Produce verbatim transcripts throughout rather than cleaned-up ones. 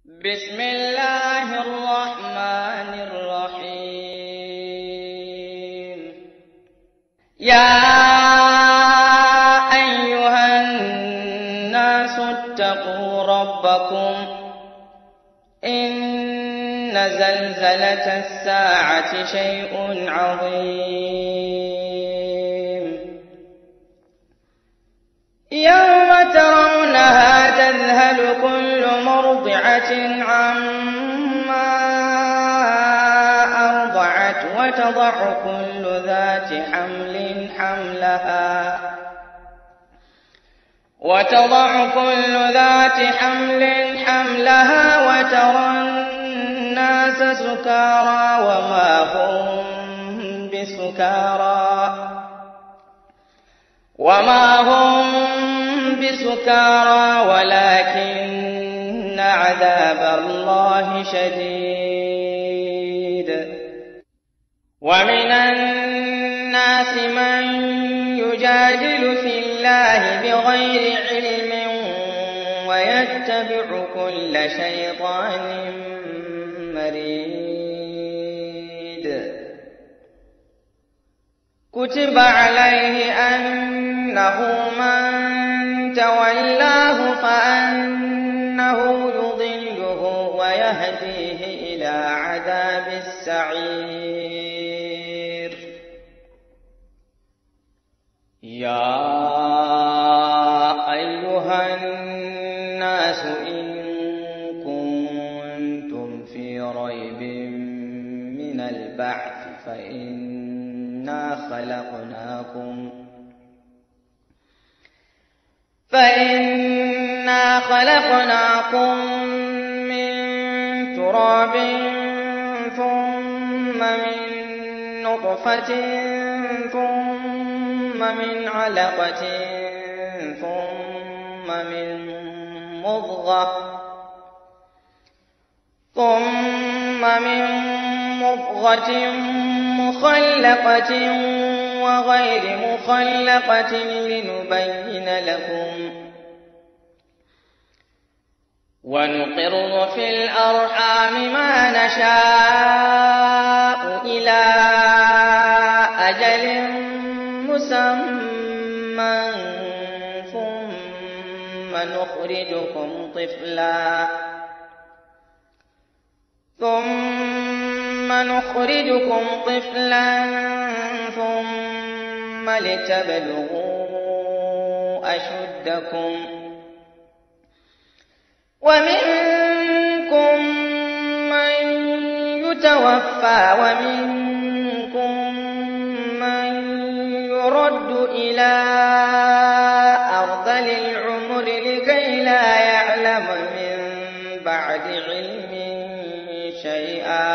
بسم الله الرحمن الرحيم. يا أيها الناس اتقوا ربكم إن زلزلة الساعة شيء عظيم يوم ترونها تذهل كل مرضعة عما أرضعت وتضع كل ذات حمل حملها وتضع كل ذات حمل حملها وترى الناس سكارى وما هم بسكارى وما هم بسكارى ولكن عذاب الله شديد. ومن الناس من يجادل في الله بغير علم ويتبع كل شيطان مريد. كتب عليه أنه من تولاه فأنه يضله ويهديه إلى عذاب السعير. يا أيها الناس إن كنتم في ريب من البعث فإنا خلقناكم فإنا خلقناكم من تراب ثم من نطفة ثم من علقة ثم من مضغة ثم من مضغة مخلقة وغير مخلقة لنبين لكم ونقر في الأرحام ما نشاء إلى أجل مسمى ثم نخرجكم طفلا ثم نخرجكم طفلا ثم لتبلغوا أشدكم ومنكم من يتوفى ومنكم من يرد إلى أرذل العمر لكي لا يعلم من بعد علم شيئا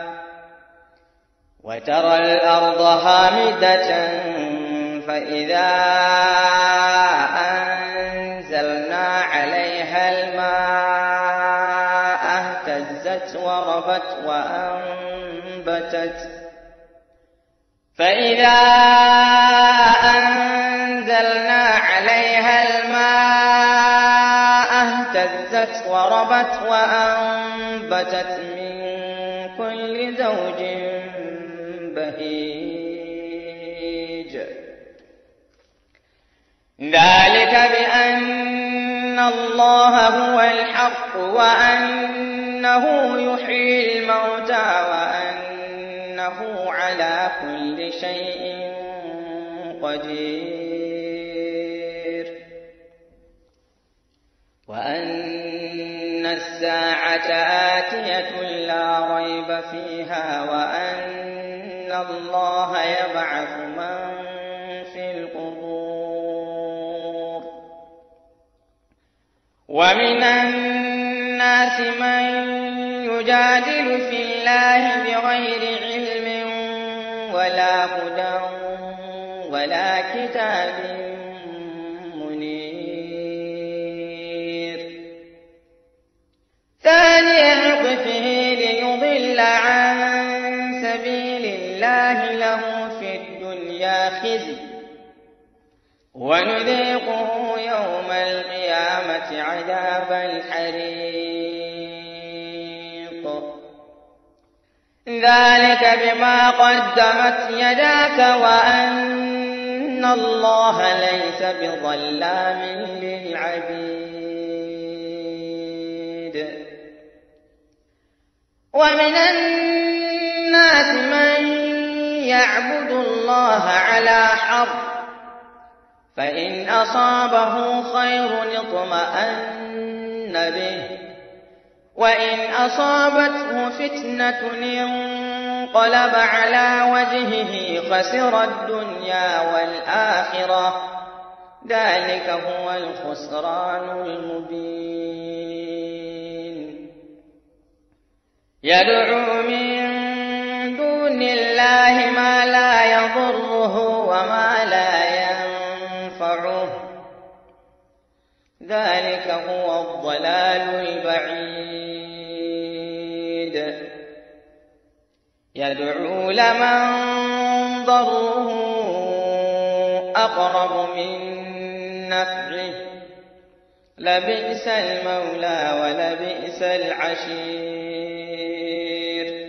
وترى الأرض هامدة فإذا أنزلنا عليها الماء اهتزت وربت وأنبتت فإذا أنزلنا عليها الماء اهتزت وربت وأنبتت من كل زوج بهيج. ذلك بأن الله هو الحق وأنه يحيي الموتى وأنه على كل شيء قدير وأن الساعة آتية لا ريب فيها وأن الله يبعث من في القبور. ومن الناس من يجادل في الله بغير علم ولا هدى ولا كتاب منير. ثاني عطفه ليضل عن سبيل الله له في الدنيا خزي ونذيقه يوم القيامة عذاب الحريق. ذلك بما قدمت يداك وأن الله ليس بظلام للعبيد ومن الناس من يعبد الله على حرف فإن أصابه خير اطمأن به وإن أصابته فتنة انقلب على وجهه خسر الدنيا والآخرة ذلك هو الخسران المبين يدعو من دون الله ما لا يضره وما لا ينفعه ذلك هو الضلال البعيد يدعو لمن ضره أقرب من نفعه لبئس المولى ولبئس العشير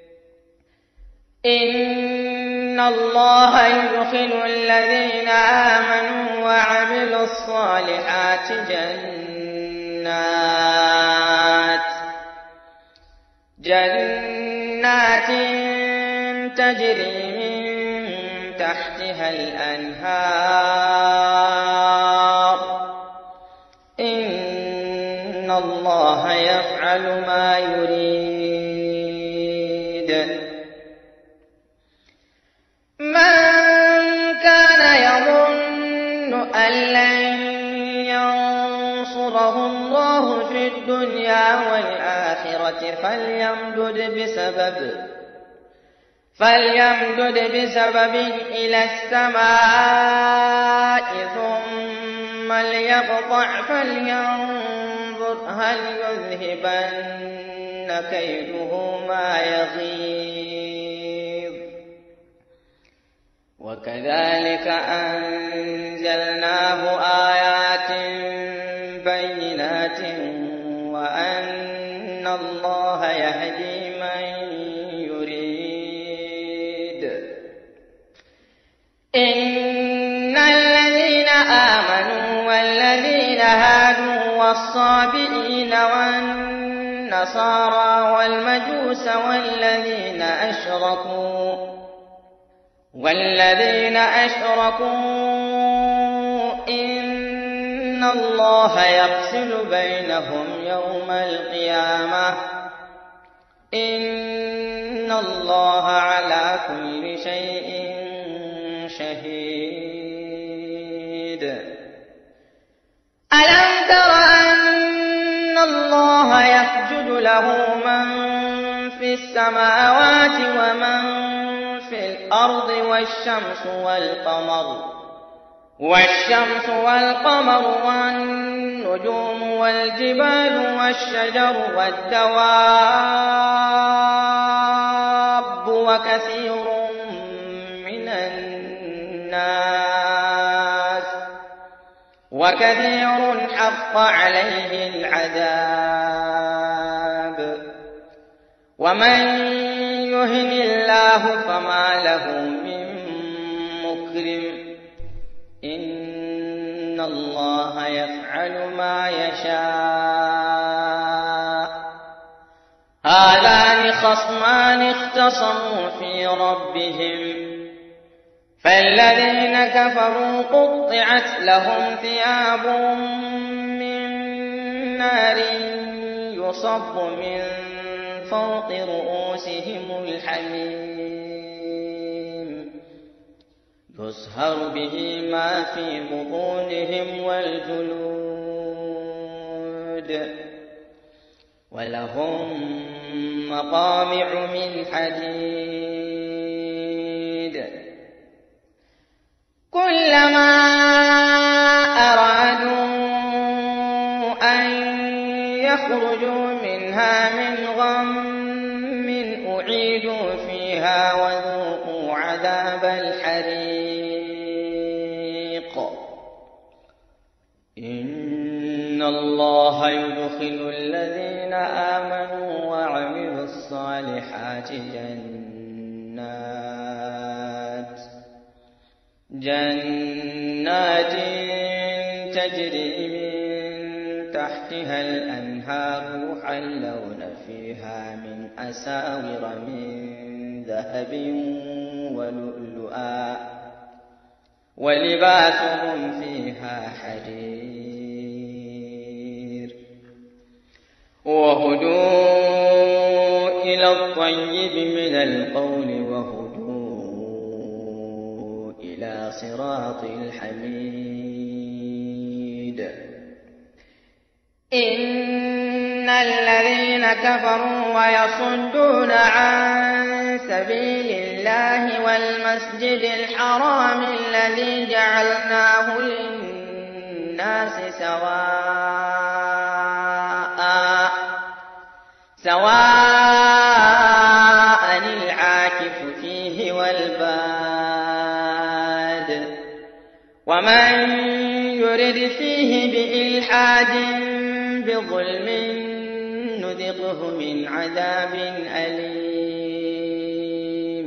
إن الله يدخل الذين آمنوا وعملوا الصالحات جنات جنات تجري من تحتها الأنهار إن الله يفعل ما يريد من كان يظن أن لن ينصره الله في الدنيا والآخرة فليمدد بسبب فليمدد بسبب إلى السماء ثم ليقطع فلينظر هل يذهبن كيده ما يغيظ وكذلك أنزلناه آيات بينات وأن الله يهدي من يريد إن الذين آمنوا والذين هادوا والصابئين والنصارى والمجوس والذين أشركوا والذين أشركوا إن الله يفصل بينهم يوم القيامة إن الله على كل شيء شهيد ألم تر أن الله يسجد له من في السماوات ومن في الأرض والشمس والقمر والشمس والقمر والنجوم والجبال والشجر والدواب وكثير من الناس وكثير حق عليه العذاب ومن يهن الله فما له من مكرم إن الله يفعل ما يشاء هذان خصمان اختصموا في ربهم فالذين كفروا قطعت لهم ثياب من نار يصب من فوق رؤوسهم الحميم يصهر به ما في بطونهم والجلود ولهم مقامع من حديد كلما أرادوا أن يخرجوا منها من غم أعيدوا فيها وذوقوا عذاب الحريق إن الله يدخل الذين آمنوا وعملوا الصالحات الصالحات جنات جنات تجري من تحتها الأنهار يحلون فيها من أساور من ذهب ولؤلؤا ولباسهم فيها حرير وهدوا إلى الطيب من القول وهدوا إلى صراط الحميد إن الذين كفروا ويصدون عن سبيل الله والمسجد الحرام الذي جعلناه للناس سواء سواء العاكف فيه والباد ومن يرد فيه بإلحاد بظلم نذقه من عذاب أليم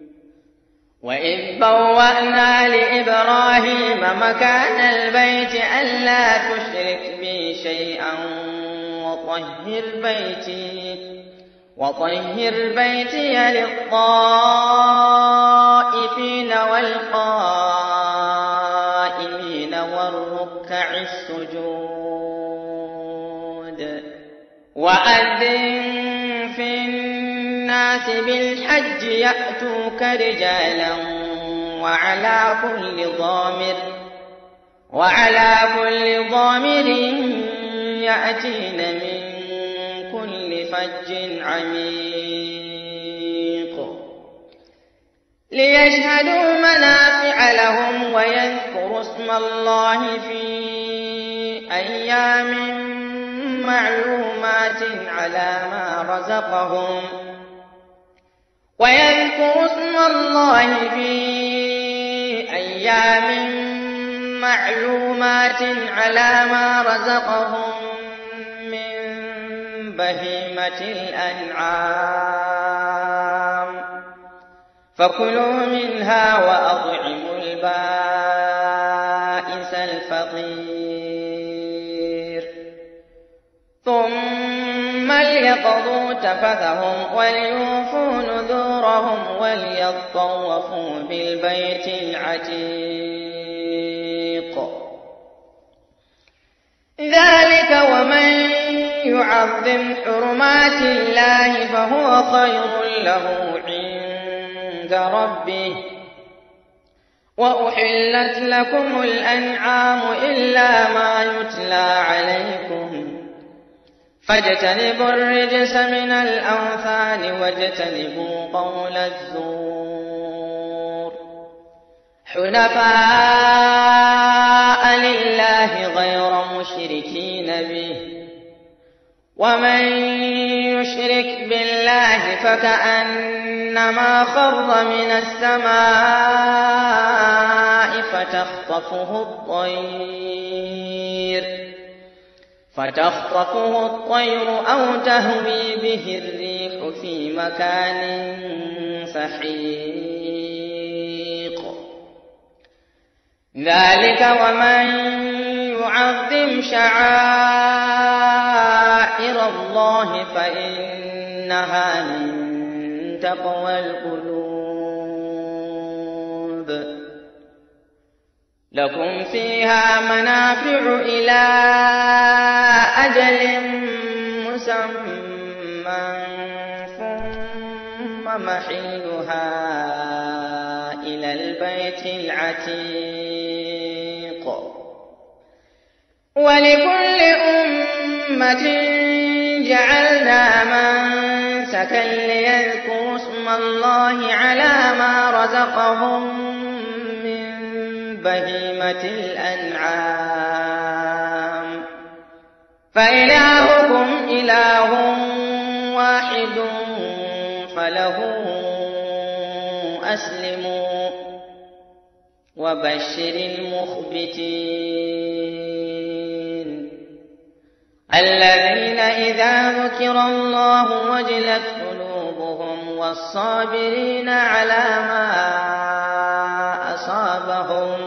وإذ بوأنا لإبراهيم مكان البيت ألا تشرك بي شيئا وطهر بيتي وطهر بيتي للطائفين والقائمين والركع السجود وأذن في الناس بالحج يأتوك رجالا وعلى كل ضامر وعلى كل ضامر يأتين من كل فج عميق ليشهدوا منافع لهم ويذكروا اسم الله في أيام معلومات على ما رزقهم ويذكروا اسم الله في أيام معلومات على ما رزقهم من بهيمة الأنعام فكلوا منها وأطعموا البائس الفقير ثم ليقضوا تفثهم وليوفوا نذورهم وليطوفوا بالبيت العتيق ذلك ومن يعظم حرمات الله فهو خير له عند ربه وأحلت لكم الأنعام إلا ما يتلى عليكم فاجتنبوا الرجس من الأوثان واجتنبوا قول الزور حنفاء لله غير مشركين به ومن يشرك بالله فكأنما خر من السماء فتخطفه الطير فتخطفه الطير أو تهوي به الريح في مكان سحيق ذلك ومن يعظم شعائر الله فإنها من تقوى القلوب لكم فيها منافع إلى أجل مسمى ثم محلها إلى البيت العتيق ولكل أمة جعلنا منسكا ليذكروا اسم الله على ما رزقهم من بهيمة الأنعام فإلهكم إله واحد فله أسلموا وبشر المخبتين الذين إذا ذكر الله وجلت قلوبهم والصابرين على ما أصابهم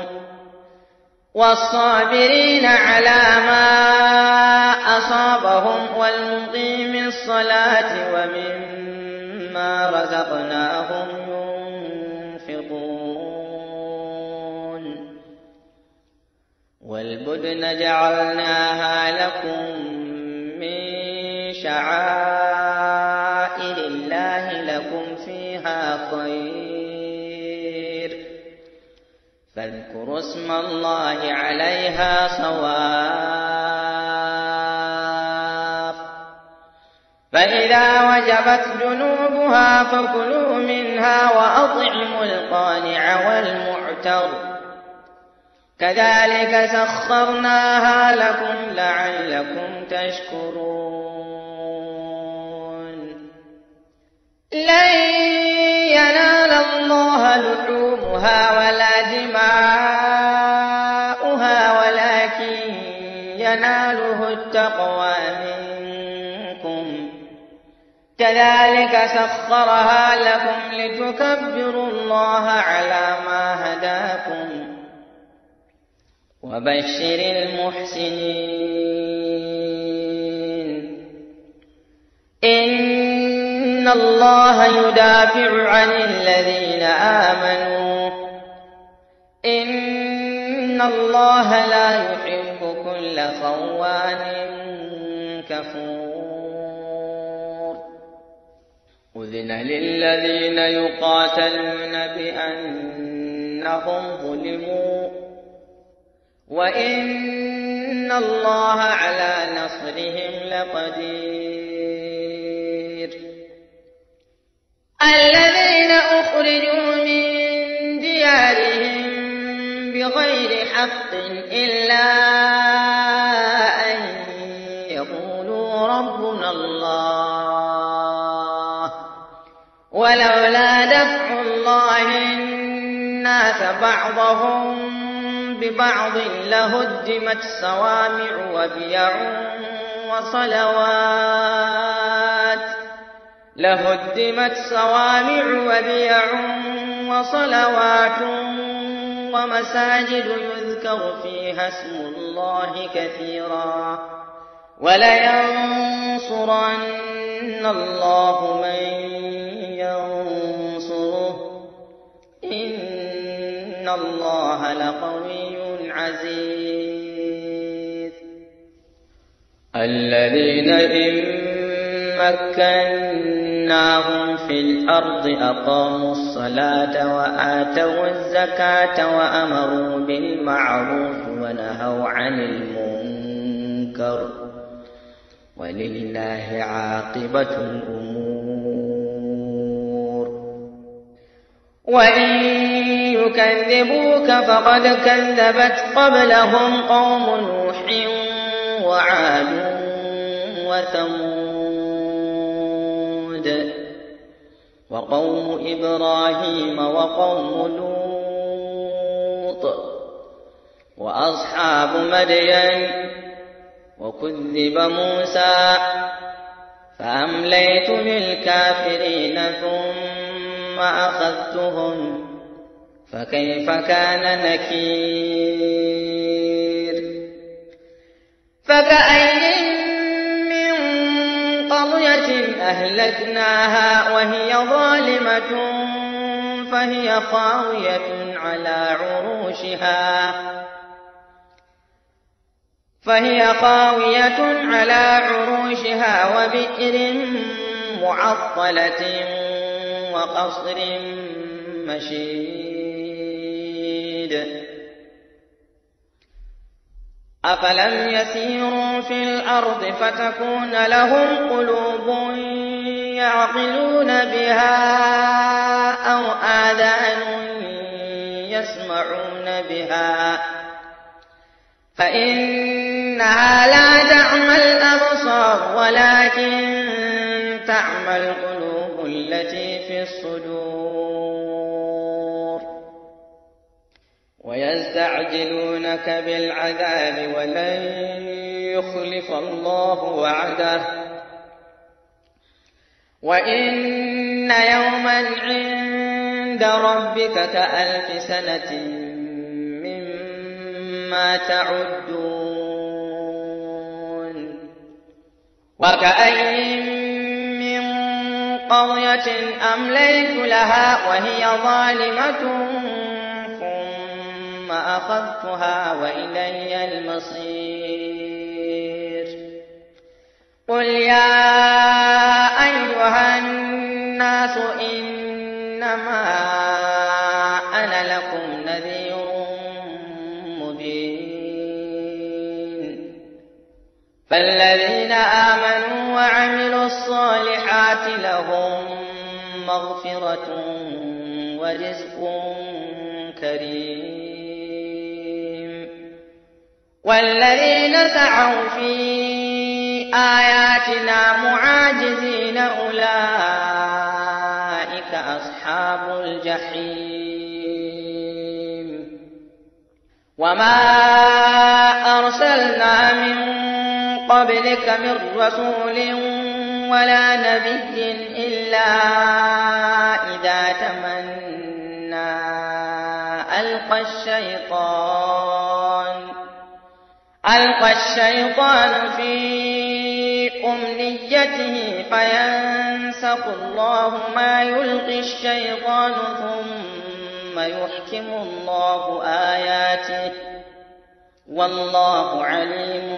والصابرين على ما أصابهم والمقيم الصلاة ومما رزقناهم ينفقون والبدن جعلناها لكم من شعائر الله لكم فيها خير فاذكروا اسم الله عليها صواف فإذا وجبت جنوبها فكلوا منها وأطعموا القانع والمعتر كذلك سخرناها لكم لعلكم تشكرون لن ينال الله لحومها ولا دماؤها ولكن يناله التقوى منكم كذلك سخرها لكم لتكبروا الله على ما هداكم وبشر المحسنين إن الله يدافع عن الذين آمنوا إن الله لا يحب كل خوان كفور أذن للذين يقاتلون بأنهم ظلموا وإن الله على نصرهم لقدير الذين أخرجوا من ديارهم بغير حق إلا أن يقولوا ربنا الله ولولا دفع الله الناس بعضهم ببعض لهدمت صوامع وبيع وصلوات لهدمت صوامع وبيع وصلوات ومساجد يذكر فيها اسم الله كثيرا ولينصرن الله من ينصره إن الله لقوي عزيز الذين إن مكناهم في الأرض أقاموا الصلاة وآتوا الزكاة وأمروا بالمعروف ونهوا عن المنكر ولله عاقبة الأمور وإن يكذبوك فقد كذبت قبلهم قوم نوح وعاد وثمود وقوم إبراهيم وقوم لوط وأصحاب مدين وكذب موسى فأمليت للكافرين ثم أخذتهم فكيف كان نكير فكأين من قرية أهلكناها وهي ظالمة فهي خاوية على عروشها فهي خاوية على عروشها وبئر معطلة وقصر مشيد أفلم يسيروا في الأرض فتكون لهم قلوب يعقلون بها أو آذان يسمعون بها فإنها لا تعمى الأبصار ولكن تعمى القلوب التي في الصدور ويستعجلونك بالعذاب ولن يخلف الله وعده وإن يوما عند ربك كألف سنة مما تعدون وكأين من قرية أمليت لها وهي ظالمة ثم أخذتها وإلي المصير قل يا أيها الناس إنما أنا لكم نذير مبين فالذين آمنوا وعملوا الصالحات لهم مغفرة ورزق كريم والذين سعوا في آياتنا معاجزين أولئك أصحاب الجحيم وما أرسلنا من قبلك من رسول ولا نبي إلا إذا تمنى ألقى الشيطان ألقى الشيطان في أمنيته فينسخ الله ما يلقي الشيطان ثم يحكم الله آياته والله عليم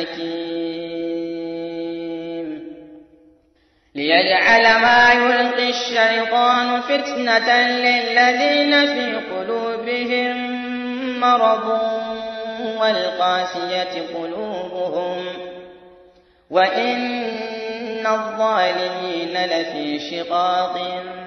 حكيم ليجعل ما يلقي الشيطان فتنة للذين في قلوبهم مرض والقاسية قلوبهم وإن الظالمين لفي شقاق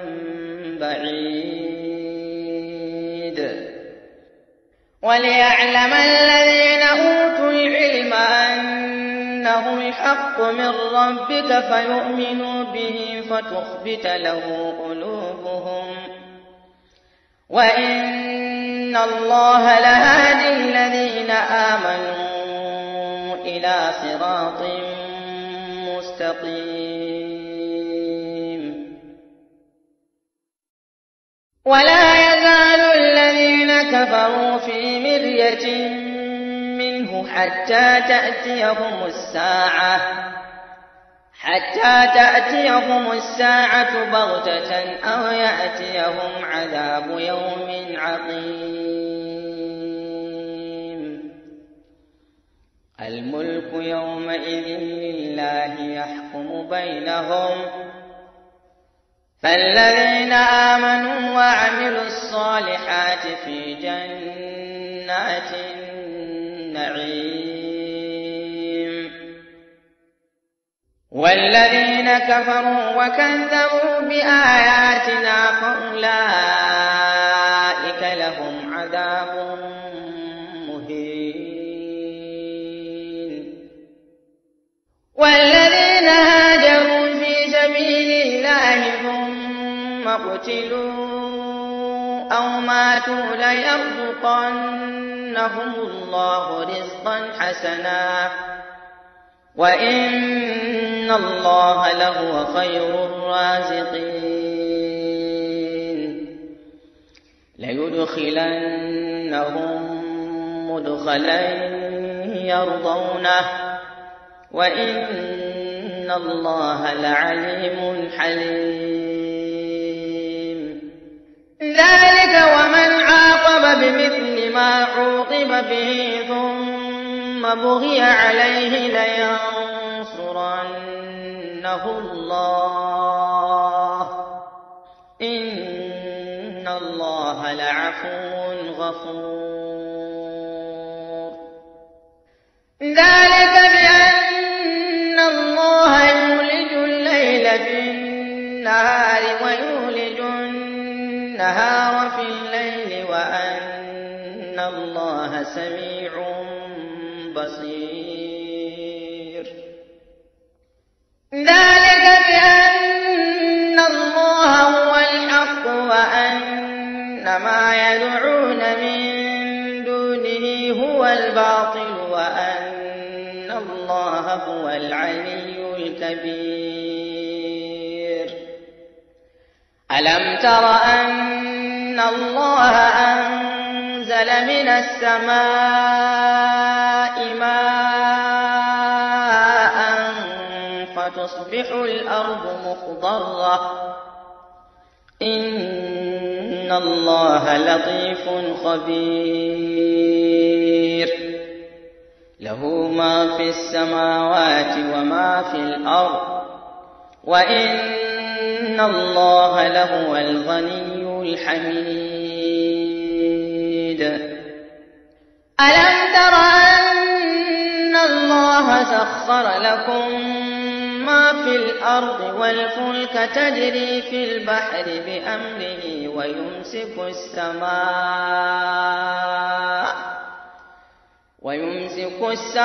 بعيد وليعلم الذين أوتوا العلم أنه الحق من ربك فيؤمنوا به فتخبت له قلوبهم وإن الله لهادي الذين آمنوا إلى صراط مستقيم ولا يزال الذين كفروا في مرية منه حتى تأتيهم الساعة حتى تأتيهم الساعة بغتة أو يأتيهم عذاب يوم عظيم الملك يومئذ لله يحكم بينهم فالذين آمنوا وعملوا الصالحات في جنات النعيم والذين كفروا وكذبوا بآياتنا فأولئك لهم عذاب مهين والذين هاجروا في سبيل الله ثم قتلوا أو ماتوا ليرزقنهم الله رزقا حسنا وإن الله لهو خير الرازقين ليدخلنهم مدخلا يرضونه وإن الله لعليم حليم ذلك ومن عاقب بمثل ما عوقب به ثم بغي عليه لينصرنه الله إن الله لعفو غفور ذلك بأن الله يولج الليل في النهار ويولج النهار في الليل وأن الله سميع بصير ذلك بأن الله هو الحق وأن ما يدعون من دونه هو الباطل وأن الله هو العلي الكبير ألم تر أن الله أنزل من السماء ماء فتصبح الأرض مخضرة إن الله لطيف خبير له ما في السماوات وما في الأرض وإن الله لهو الغني الحميد ألم تر أن الله سخر لكم ما في الأرض والفلك تجري في البحر بأمره ويمسك السماء ويمسك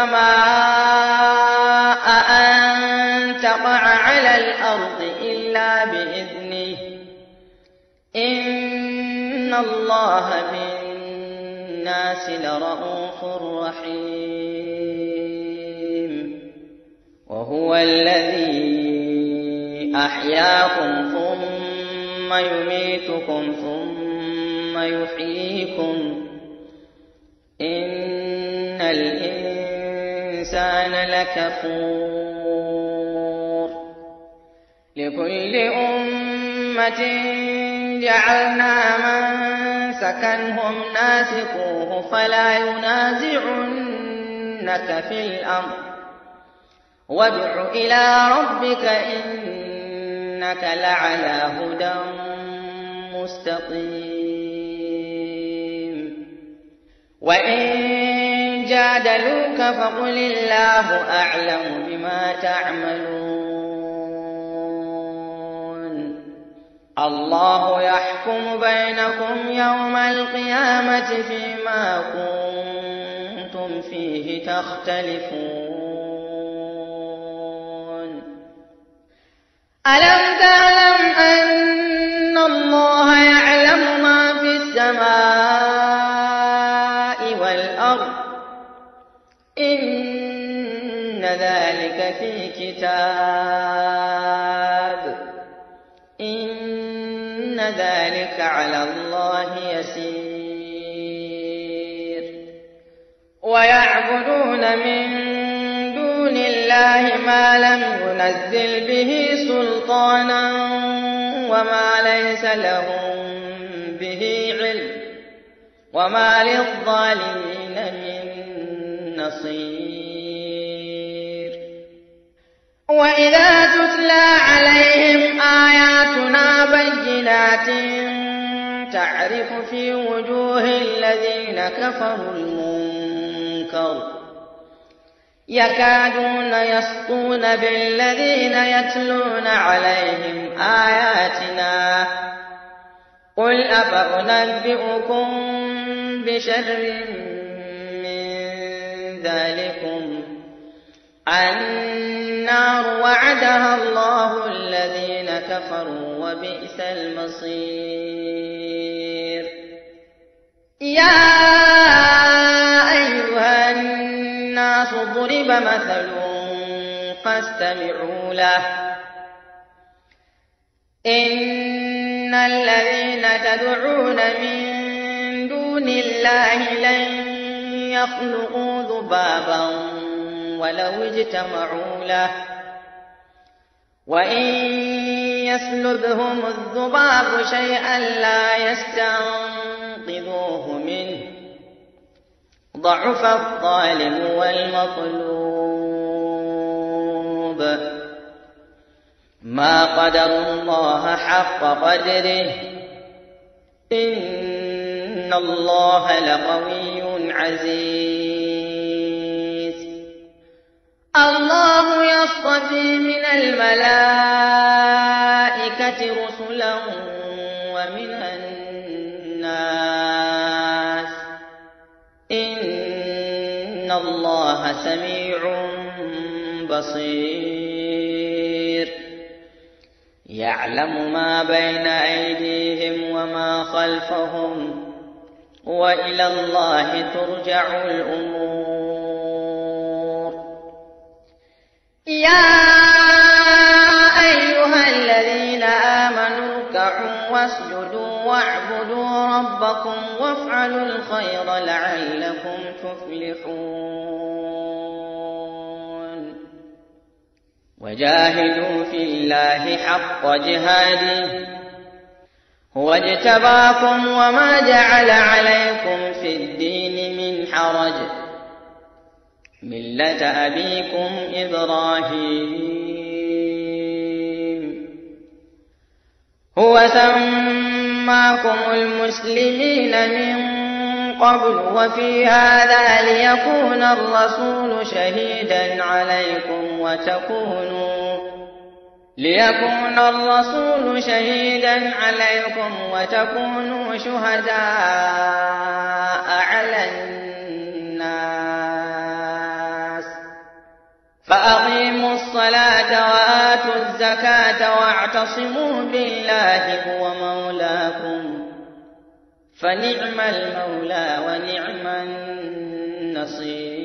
السماء أن تقع على الأرض إلا بإذنه إن الله بالناس لرءوف رحيم وهو الذي أحياكم ثم يميتكم ثم يحييكم إن الإنسان لكفور لكل أمة جعلنا منسكنهم ناسكوه فلا ينازعنك في الأمر وادع إلى ربك إنك لعلى هدى مستقيم وإن جادلوك فقل الله أعلم بما تعملون الله يحكم بينكم يوم القيامة فيما كنتم فيه تختلفون ألم تعلم أن الله يعلم ما في السماء والأرض إن ذلك في كتاب إن ذلك على الله يسير ويعبدون من دون الله ما لم ينزل به سلطانا وما ليس لهم به علم وما للظالمين من نصير وإذا تتلى عليهم آياتنا بينات تعرف في وجوه الذين كفروا المنكر يكادون يسطون بالذين يتلون عليهم آياتنا قل أفأنبئكم بشر من ذلكم النار وعدها الله الذين كفروا وبئس المصير يا أيها الناس ضرب مثل فاستمعوا له إن الذين تدعون من دون الله لن يخلقوا ذبابا ولو اجتمعوا له وإن يسلبهم الذباب شيئا لا يستنقذوه منه ضعف الظالم والمطلوب ما قدروا الله حق قدره إن الله لقوي عزيز الله يصطفي من الملائكة رسلا ومن الناس إن الله سميع بصير يعلم ما بين أيديهم وما خلفهم وإلى الله ترجع الأمور يا أيها الذين آمنوا اركعوا واعبدوا ربكم وافعلوا الخير لعلكم تفلحون وجاهدوا في الله حق جهاده هو اجتباكم وما جعل عليكم في الدين من حرج ملة أبيكم إبراهيم هو سماكم المسلمين من قبل وفي هذا ليكون الرسول شهيدا عليكم وتكونوا ليكون الرسول شهيدا عليكم وتكونوا شهداء على الناس فأقيموا الصلاة وآتوا الزكاة واعتصموا بالله هو مولاكم فنعم المولى ونعم النصير